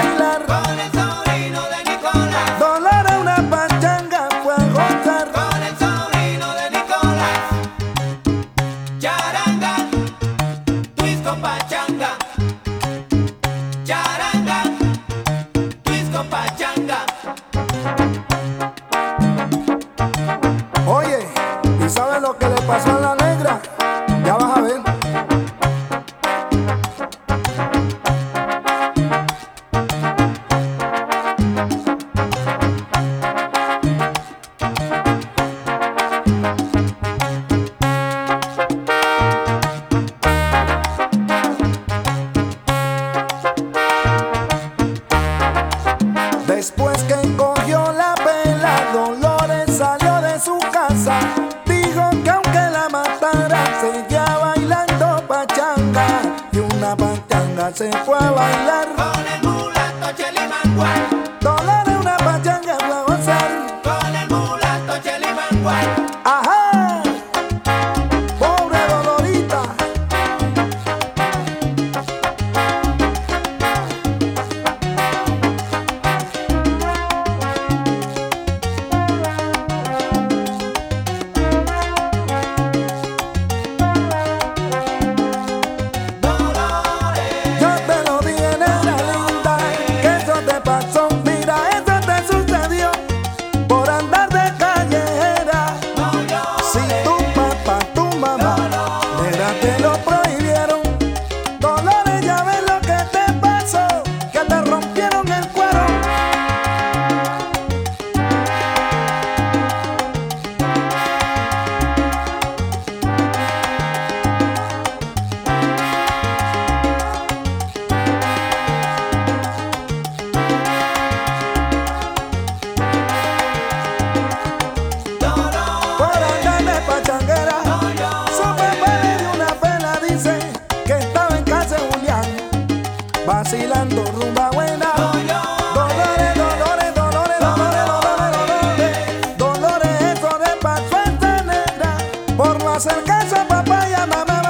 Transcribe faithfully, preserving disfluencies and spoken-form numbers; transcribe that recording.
bailar con el sobrino de Nicolás. Dolores una pachanga fue a gozar Con el sobrino de Nicolás. Charanga, twist con pachanga. Charanga, twist con pachanga. Oye, ¿y sabes lo que le pasó a la negra? Ya vas a ver. Después que cogió la pela, Dolores salió de su casa. Dijo que aunque la mataran, seguía bailando pachanga. Y una pachanga se fue a bailar. Con el mulato Chelimanguay. Dolores una pachanga fue a gozar. Con el mulato Chelimanguay. ¡Ajá! Pobre Dolorita. Yo te lo dije, nena linda, que eso te pasó. Mira, eso te sucedió por andar de callejera. Si tu papá, tu mamá, nena, te lo prohibieron. Dolores, ya ves lo que te pasó, que te rompieron el cuero. Por andar de pachanguera, su papá le dio una pela, dice que estaba en casa de Julián, vacilando rumba buena. Dolores, Dolores, Dolores, Dolores, Dolores, Dolores, Dolores, eso le pasó a esta negra por no hacer caso a papá y a mamá.